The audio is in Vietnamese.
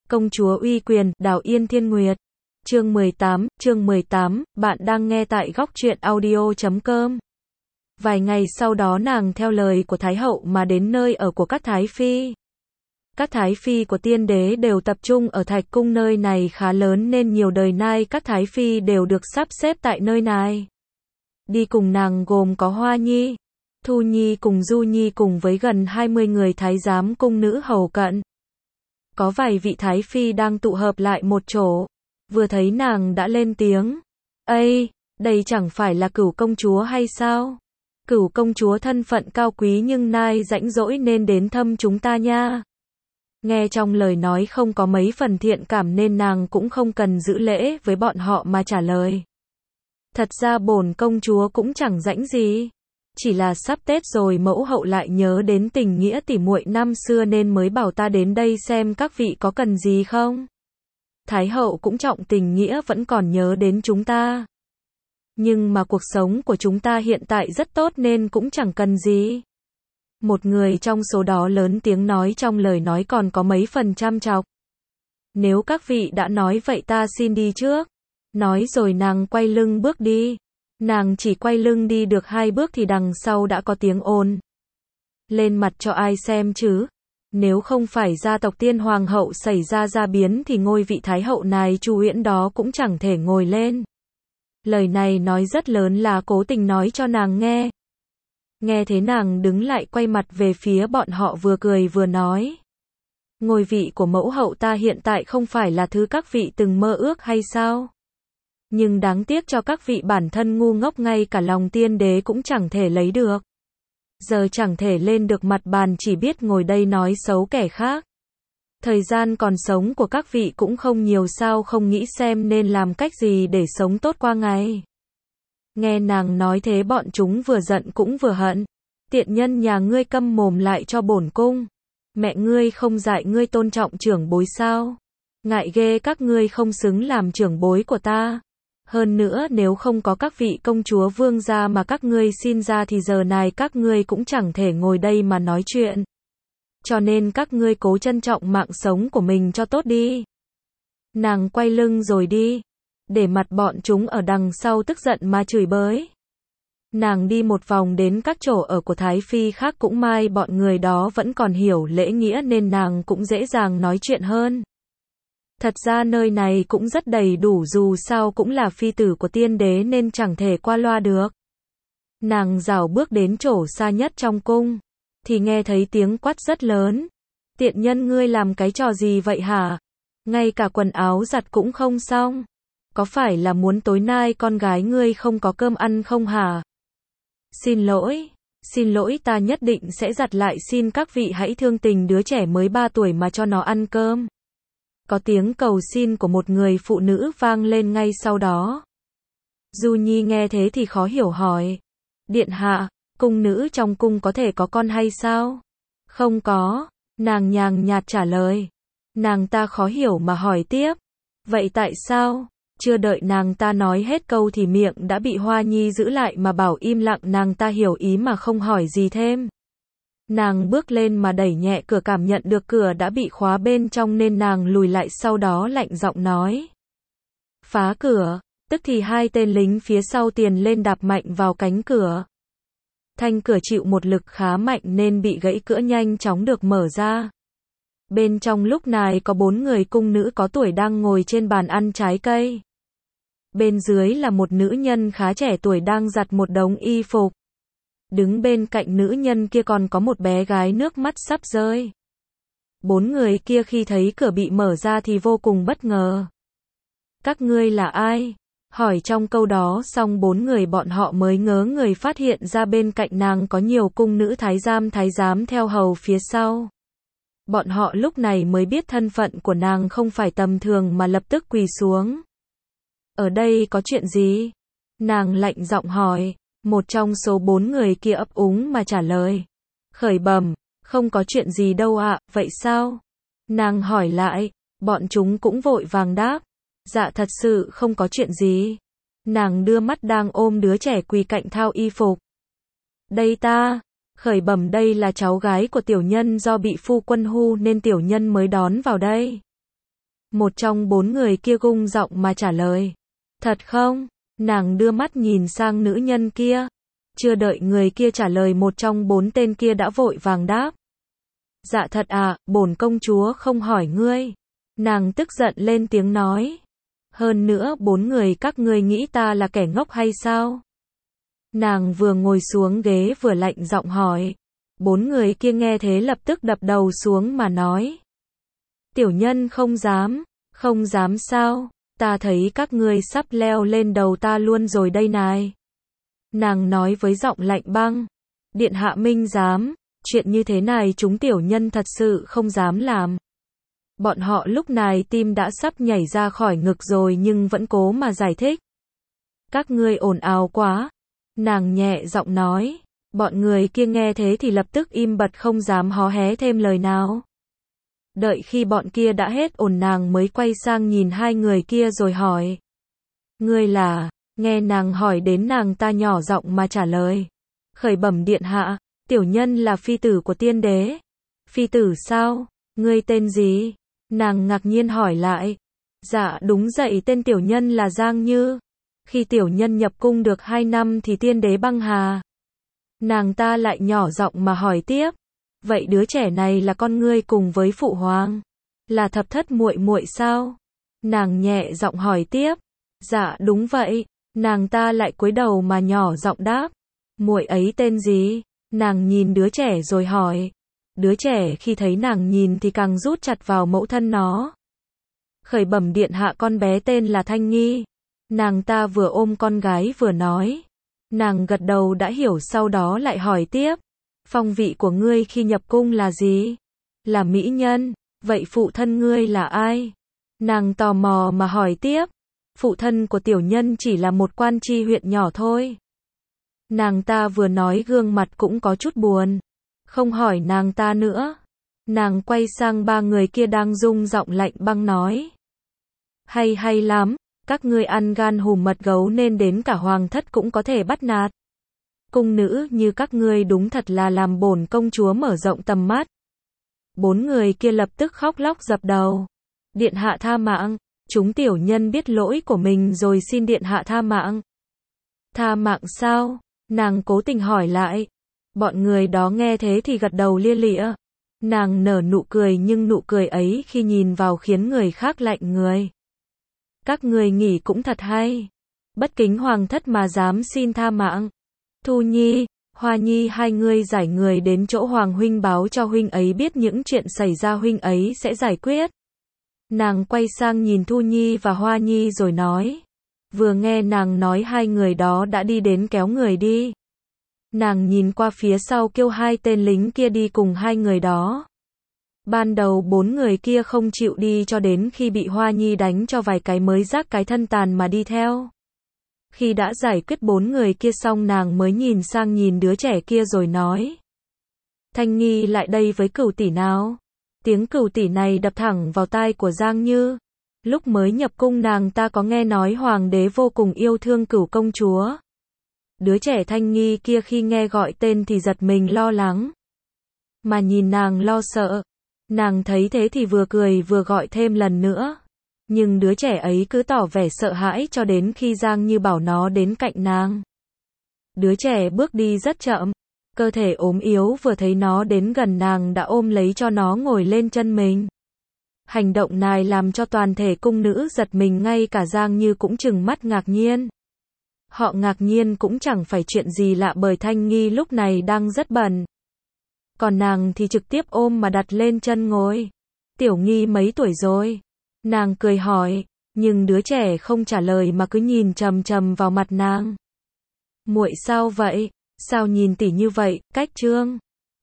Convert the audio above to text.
Công chúa uy quyền, Đào Yên Thiên Nguyệt. Chương 18, bạn đang nghe tại góc truyện audio.com. Vài ngày sau đó nàng theo lời của Thái hậu mà đến nơi ở của các Thái Phi. Các Thái Phi của tiên đế đều tập trung ở Thạch Cung, nơi này khá lớn nên nhiều đời nay các Thái Phi đều được sắp xếp tại nơi này. Đi cùng nàng gồm có Hoa Nhi, Thu Nhi cùng Du Nhi cùng với gần 20 người thái giám cung nữ hầu cận. Có vài vị Thái Phi đang tụ hợp lại một chỗ, vừa thấy nàng đã lên tiếng. Ây, đây chẳng phải là Cửu công chúa hay sao? Cửu công chúa thân phận cao quý nhưng nay rãnh rỗi nên đến thăm chúng ta nha. Nghe trong lời nói không có mấy phần thiện cảm nên nàng cũng không cần giữ lễ với bọn họ mà trả lời. Thật ra bổn công chúa cũng chẳng rảnh gì. Chỉ là sắp Tết rồi mẫu hậu lại nhớ đến tình nghĩa tỉ muội năm xưa nên mới bảo ta đến đây xem các vị có cần gì không. Thái hậu cũng trọng tình nghĩa vẫn còn nhớ đến chúng ta. Nhưng mà cuộc sống của chúng ta hiện tại rất tốt nên cũng chẳng cần gì. Một người trong số đó lớn tiếng nói, trong lời nói còn có mấy phần chăm chọc. Nếu các vị đã nói vậy ta xin đi trước. Nói rồi nàng quay lưng bước đi. Nàng chỉ quay lưng đi được 2 bước thì đằng sau đã có tiếng ồn. Lên mặt cho ai xem chứ? Nếu không phải gia tộc Tiên Hoàng hậu xảy ra gia biến thì ngôi vị Thái hậu này Chu Uyển đó cũng chẳng thể ngồi lên. Lời này nói rất lớn là cố tình nói cho nàng nghe. Nghe thế nàng đứng lại quay mặt về phía bọn họ vừa cười vừa nói. Ngôi vị của mẫu hậu ta hiện tại không phải là thứ các vị từng mơ ước hay sao? Nhưng đáng tiếc cho các vị bản thân ngu ngốc, ngay cả lòng tiên đế cũng chẳng thể lấy được. Giờ chẳng thể lên được mặt bàn, chỉ biết ngồi đây nói xấu kẻ khác. Thời gian còn sống của các vị cũng không nhiều, sao không nghĩ xem nên làm cách gì để sống tốt qua ngày. Nghe nàng nói thế bọn chúng vừa giận cũng vừa hận. Tiện nhân nhà ngươi câm mồm lại cho bổn cung. Mẹ ngươi không dạy ngươi tôn trọng trưởng bối sao? Ngại ghê, các ngươi không xứng làm trưởng bối của ta. Hơn nữa nếu không có các vị công chúa vương gia mà các ngươi xin ra thì giờ này các ngươi cũng chẳng thể ngồi đây mà nói chuyện. Cho nên các ngươi cố trân trọng mạng sống của mình cho tốt đi. Nàng quay lưng rồi đi, để mặt bọn chúng ở đằng sau tức giận mà chửi bới. Nàng đi một vòng đến các chỗ ở của Thái Phi khác, cũng may bọn người đó vẫn còn hiểu lễ nghĩa nên nàng cũng dễ dàng nói chuyện hơn. Thật ra nơi này cũng rất đầy đủ, dù sao cũng là phi tử của tiên đế nên chẳng thể qua loa được. Nàng rảo bước đến chỗ xa nhất trong cung, thì nghe thấy tiếng quát rất lớn. Tiện nhân ngươi làm cái trò gì vậy hả? Ngay cả quần áo giặt cũng không xong. Có phải là muốn tối nay con gái ngươi không có cơm ăn không hả? Xin lỗi, ta nhất định sẽ giặt lại, xin các vị hãy thương tình đứa trẻ mới 3 tuổi mà cho nó ăn cơm. Có tiếng cầu xin của một người phụ nữ vang lên ngay sau đó. Du Nhi nghe thế thì khó hiểu hỏi. Điện hạ, cung nữ trong cung có thể có con hay sao? Không có, nàng nhàn nhạt trả lời. Nàng ta khó hiểu mà hỏi tiếp. Vậy tại sao? Chưa đợi nàng ta nói hết câu thì miệng đã bị Hoa Nhi giữ lại mà bảo im lặng. Nàng ta hiểu ý mà không hỏi gì thêm. Nàng bước lên mà đẩy nhẹ cửa, cảm nhận được cửa đã bị khóa bên trong nên nàng lùi lại, sau đó lạnh giọng nói. Phá cửa. Tức thì 2 tên lính phía sau tiền lên đạp mạnh vào cánh cửa. Thanh cửa chịu một lực khá mạnh nên bị gãy, cửa nhanh chóng được mở ra. Bên trong lúc này có 4 người cung nữ có tuổi đang ngồi trên bàn ăn trái cây. Bên dưới là một nữ nhân khá trẻ tuổi đang giặt một đống y phục. Đứng bên cạnh nữ nhân kia còn có một bé gái nước mắt sắp rơi. 4 người kia khi thấy cửa bị mở ra thì vô cùng bất ngờ. Các ngươi là ai? Hỏi trong câu đó xong 4 người bọn họ mới ngớ người phát hiện ra bên cạnh nàng có nhiều cung nữ thái giám theo hầu phía sau. Bọn họ lúc này mới biết thân phận của nàng không phải tầm thường mà lập tức quỳ xuống. Ở đây có chuyện gì? Nàng lạnh giọng hỏi. Một trong số 4 người kia ấp úng mà trả lời. Khởi bẩm, không có chuyện gì đâu ạ, vậy sao? Nàng hỏi lại, bọn chúng cũng vội vàng đáp. Dạ thật sự không có chuyện gì. Nàng đưa mắt đang ôm đứa trẻ quỳ cạnh thao y phục. Đây ta, khởi bẩm, đây là cháu gái của tiểu nhân, do bị phu quân hưu nên tiểu nhân mới đón vào đây. Một trong bốn người kia gung giọng mà trả lời. Thật không? Nàng đưa mắt nhìn sang nữ nhân kia. Chưa đợi người kia trả lời, một trong bốn tên kia đã vội vàng đáp. Dạ thật à, bổn công chúa không hỏi ngươi. Nàng tức giận lên tiếng nói. Hơn nữa bốn người các ngươi nghĩ ta là kẻ ngốc hay sao? Nàng vừa ngồi xuống ghế vừa lạnh giọng hỏi. Bốn người kia nghe thế lập tức đập đầu xuống mà nói. Tiểu nhân không dám. Không dám sao? Ta thấy các ngươi sắp leo lên đầu ta luôn rồi đây này. Nàng nói với giọng lạnh băng. Điện hạ minh giám, chuyện như thế này chúng tiểu nhân thật sự không dám làm. Bọn họ lúc này tim đã sắp nhảy ra khỏi ngực rồi nhưng vẫn cố mà giải thích. Các ngươi ồn ào quá. Nàng nhẹ giọng nói. Bọn người kia nghe thế thì lập tức im bặt không dám hó hé thêm lời nào. Đợi khi bọn kia đã hết ồn nàng mới quay sang nhìn hai người kia rồi hỏi. Ngươi là, nghe nàng hỏi đến nàng ta nhỏ giọng mà trả lời. Khởi bẩm điện hạ, tiểu nhân là phi tử của tiên đế. Phi tử sao? Ngươi tên gì? Nàng ngạc nhiên hỏi lại. Dạ đúng vậy, tên tiểu nhân là Giang Như. Khi tiểu nhân nhập cung được 2 năm thì tiên đế băng hà. Nàng ta lại nhỏ giọng mà hỏi tiếp. Vậy đứa trẻ này là con ngươi cùng với phụ hoàng? Là thập thất muội muội sao? Nàng nhẹ giọng hỏi tiếp. Dạ đúng vậy. Nàng ta lại cúi đầu mà nhỏ giọng đáp. Muội ấy tên gì? Nàng nhìn đứa trẻ rồi hỏi. Đứa trẻ khi thấy nàng nhìn thì càng rút chặt vào mẫu thân nó. Khởi bẩm điện hạ, con bé tên là Thanh Nghi. Nàng ta vừa ôm con gái vừa nói. Nàng gật đầu đã hiểu, sau đó lại hỏi tiếp. Phong vị của ngươi khi nhập cung là gì? Là mỹ nhân. Vậy phụ thân ngươi là ai? Nàng tò mò mà hỏi tiếp. Phụ thân của tiểu nhân chỉ là một quan tri huyện nhỏ thôi. Nàng ta vừa nói gương mặt cũng có chút buồn. Không hỏi nàng ta nữa. Nàng quay sang ba người kia đang rung giọng lạnh băng nói. Hay lắm, các ngươi ăn gan hùm mật gấu nên đến cả hoàng thất cũng có thể bắt nạt. Cung nữ như các ngươi đúng thật là làm bổn công chúa mở rộng tầm mắt. Bốn người kia lập tức khóc lóc dập đầu. Điện hạ tha mạng, chúng tiểu nhân biết lỗi của mình rồi, xin điện hạ tha mạng. Tha mạng sao? Nàng cố tình hỏi lại. Bọn người đó nghe thế thì gật đầu lia lịa. Nàng nở nụ cười nhưng nụ cười ấy khi nhìn vào khiến người khác lạnh người. Các người nghĩ cũng thật hay. Bất kính hoàng thất mà dám xin tha mạng. Thu Nhi, Hoa Nhi, hai người giải người đến chỗ hoàng huynh báo cho huynh ấy biết những chuyện xảy ra, huynh ấy sẽ giải quyết. Nàng quay sang nhìn Thu Nhi và Hoa Nhi rồi nói. Vừa nghe nàng nói hai người đó đã đi đến kéo người đi. Nàng nhìn qua phía sau kêu hai tên lính kia đi cùng hai người đó. Ban đầu bốn người kia không chịu đi cho đến khi bị Hoa Nhi đánh cho vài cái mới rác cái thân tàn mà đi theo. Khi đã giải quyết bốn người kia xong nàng mới nhìn sang nhìn đứa trẻ kia rồi nói. Thanh Nghi lại đây với Cửu tỷ nào. Tiếng Cửu tỷ này đập thẳng vào tai của Giang Như. Lúc mới nhập cung nàng ta có nghe nói hoàng đế vô cùng yêu thương Cửu công chúa. Đứa trẻ Thanh Nghi kia khi nghe gọi tên thì giật mình lo lắng. Mà nhìn nàng lo sợ. Nàng thấy thế thì vừa cười vừa gọi thêm lần nữa. Nhưng đứa trẻ ấy cứ tỏ vẻ sợ hãi cho đến khi Giang Như bảo nó đến cạnh nàng. Đứa trẻ bước đi rất chậm. Cơ thể ốm yếu vừa thấy nó đến gần nàng đã ôm lấy cho nó ngồi lên chân mình. Hành động này làm cho toàn thể cung nữ giật mình, ngay cả Giang Như cũng trừng mắt ngạc nhiên. Họ ngạc nhiên cũng chẳng phải chuyện gì lạ bởi Thanh Nghi lúc này đang rất bận. Còn nàng thì trực tiếp ôm mà đặt lên chân ngồi. Tiểu Nghi mấy tuổi rồi? Nàng cười hỏi, nhưng đứa trẻ không trả lời mà cứ nhìn chằm chằm vào mặt nàng. Muội sao vậy? Sao nhìn tỉ như vậy? Cách Trương